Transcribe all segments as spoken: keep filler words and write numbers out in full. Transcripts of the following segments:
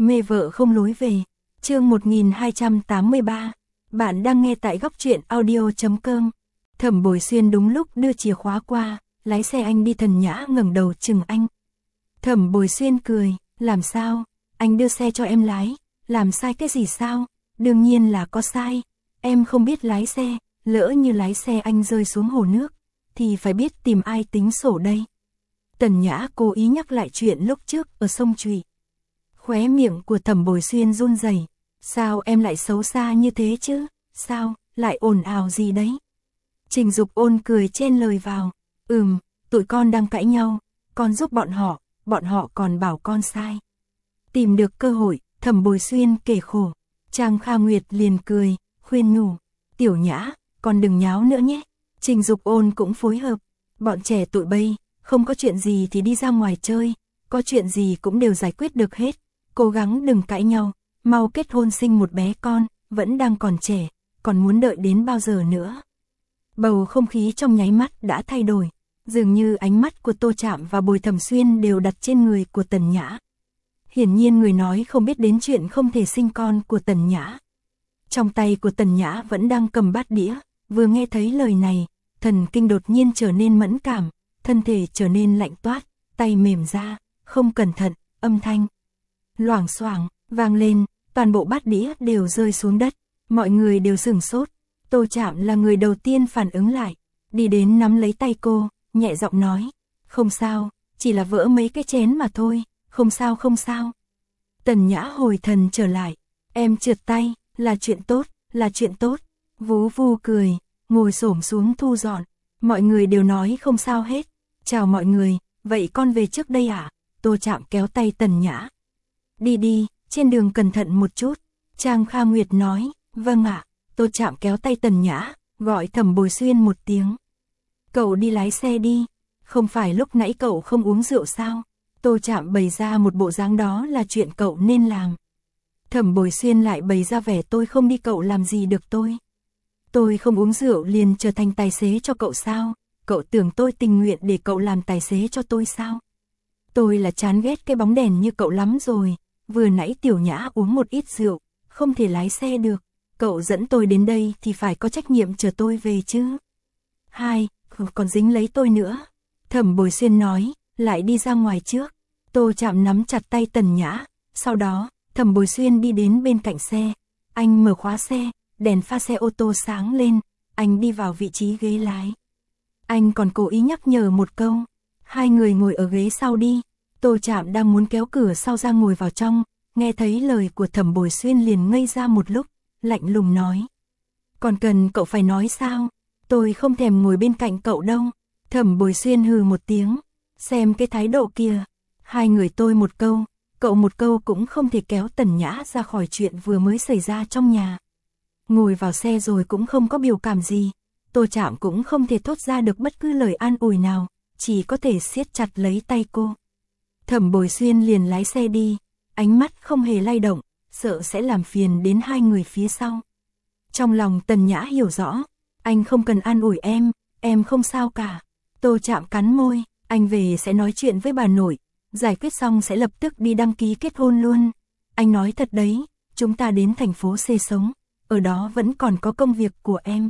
Mê vợ không lối về. Chương một nghìn hai trăm tám mươi ba. Bạn đang nghe tại góc truyện audio chấm com. Thẩm Bồi Xuyên đúng lúc đưa chìa khóa qua, lái xe anh đi. Tần Nhã ngẩng đầu chừng anh. Thẩm Bồi Xuyên cười, làm sao? Anh đưa xe cho em lái, làm sai cái gì sao? Đương nhiên là có sai. Em không biết lái xe, lỡ như lái xe anh rơi xuống hồ nước, thì phải biết tìm ai tính sổ đây. Tần Nhã cố ý nhắc lại chuyện lúc trước ở sông Trụy. Khóe miệng của Thẩm Bồi Xuyên run rẩy. Sao em lại xấu xa như thế chứ? Sao, lại ồn ào gì đấy? Trình Dục Ôn cười chen lời vào. Ừm, tụi con đang cãi nhau, con giúp bọn họ, bọn họ còn bảo con sai. Tìm được cơ hội, Thẩm Bồi Xuyên kể khổ. Trang Kha Nguyệt liền cười, khuyên nhủ. Tiểu Nhã, con đừng nháo nữa nhé. Trình Dục Ôn cũng phối hợp. Bọn trẻ tụi bay, không có chuyện gì thì đi ra ngoài chơi, có chuyện gì cũng đều giải quyết được hết. Cố gắng đừng cãi nhau, mau kết hôn sinh một bé con, vẫn đang còn trẻ, còn muốn đợi đến bao giờ nữa. Bầu không khí trong nháy mắt đã thay đổi, dường như ánh mắt của Tô Trạm và Bồi Thẩm Xuyên đều đặt trên người của Tần Nhã. Hiển nhiên người nói không biết đến chuyện không thể sinh con của Tần Nhã. Trong tay của Tần Nhã vẫn đang cầm bát đĩa, vừa nghe thấy lời này, thần kinh đột nhiên trở nên mẫn cảm, thân thể trở nên lạnh toát, tay mềm ra, không cẩn thận, âm thanh loảng xoảng vang lên, toàn bộ bát đĩa đều rơi xuống đất, mọi người đều sửng sốt. Tô Trạm là người đầu tiên phản ứng lại, đi đến nắm lấy tay cô, nhẹ giọng nói, không sao, chỉ là vỡ mấy cái chén mà thôi, không sao không sao. Tần Nhã hồi thần trở lại, em trượt tay, là chuyện tốt, là chuyện tốt. Vú Vu cười, ngồi xổm xuống thu dọn, mọi người đều nói không sao hết. Chào mọi người, vậy con về trước đây à? Tô Trạm kéo tay Tần Nhã. Đi đi, trên đường cẩn thận một chút. Trang Kha Nguyệt nói, vâng ạ. Tô Trạm kéo tay Tần Nhã, gọi Thẩm Bồi Xuyên một tiếng. Cậu đi lái xe đi, không phải lúc nãy cậu không uống rượu sao? Tô Trạm bày ra một bộ dáng đó là chuyện cậu nên làm. Thẩm Bồi Xuyên lại bày ra vẻ tôi không đi cậu làm gì được tôi. Tôi không uống rượu liền trở thành tài xế cho cậu sao? Cậu tưởng tôi tình nguyện để cậu làm tài xế cho tôi sao? Tôi là chán ghét cái bóng đèn như cậu lắm rồi. Vừa nãy Tiểu Nhã uống một ít rượu, không thể lái xe được. Cậu dẫn tôi đến đây thì phải có trách nhiệm chờ tôi về chứ. Hai, còn dính lấy tôi nữa. Thẩm Bồi Xuyên nói, lại đi ra ngoài trước. Tô Trạm nắm chặt tay Tần Nhã. Sau đó, Thẩm Bồi Xuyên đi đến bên cạnh xe. Anh mở khóa xe, đèn pha xe ô tô sáng lên. Anh đi vào vị trí ghế lái. Anh còn cố ý nhắc nhở một câu. Hai người ngồi ở ghế sau đi. Tô Trạm đang muốn kéo cửa sau ra ngồi vào trong. Nghe thấy lời của Thẩm Bồi Xuyên liền ngây ra một lúc, lạnh lùng nói. Còn cần cậu phải nói sao? Tôi không thèm ngồi bên cạnh cậu đâu. Thẩm Bồi Xuyên hừ một tiếng. Xem cái thái độ kia. Hai người tôi một câu, cậu một câu cũng không thể kéo Tần Nhã ra khỏi chuyện vừa mới xảy ra trong nhà. Ngồi vào xe rồi cũng không có biểu cảm gì. Tô Trạm cũng không thể thốt ra được bất cứ lời an ủi nào, chỉ có thể siết chặt lấy tay cô. Thẩm Bồi Xuyên liền lái xe đi, ánh mắt không hề lay động, sợ sẽ làm phiền đến hai người phía sau. Trong lòng Tần Nhã hiểu rõ, anh không cần an ủi em, em không sao cả. Tô Trạm cắn môi, anh về sẽ nói chuyện với bà nội, giải quyết xong sẽ lập tức đi đăng ký kết hôn luôn. Anh nói thật đấy, chúng ta đến thành phố C sống, ở đó vẫn còn có công việc của em.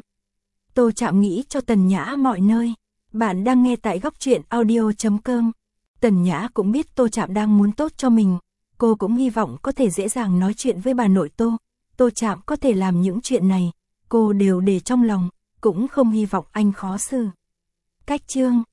Tô Trạm nghĩ cho Tần Nhã mọi nơi. Bạn đang nghe tại góc truyện audio chấm com. Tần Nhã cũng biết Tô Trạm đang muốn tốt cho mình. Cô cũng hy vọng có thể dễ dàng nói chuyện với bà nội Tô. Tô Trạm có thể làm những chuyện này, cô đều để trong lòng, cũng không hy vọng anh khó xử. Cách chương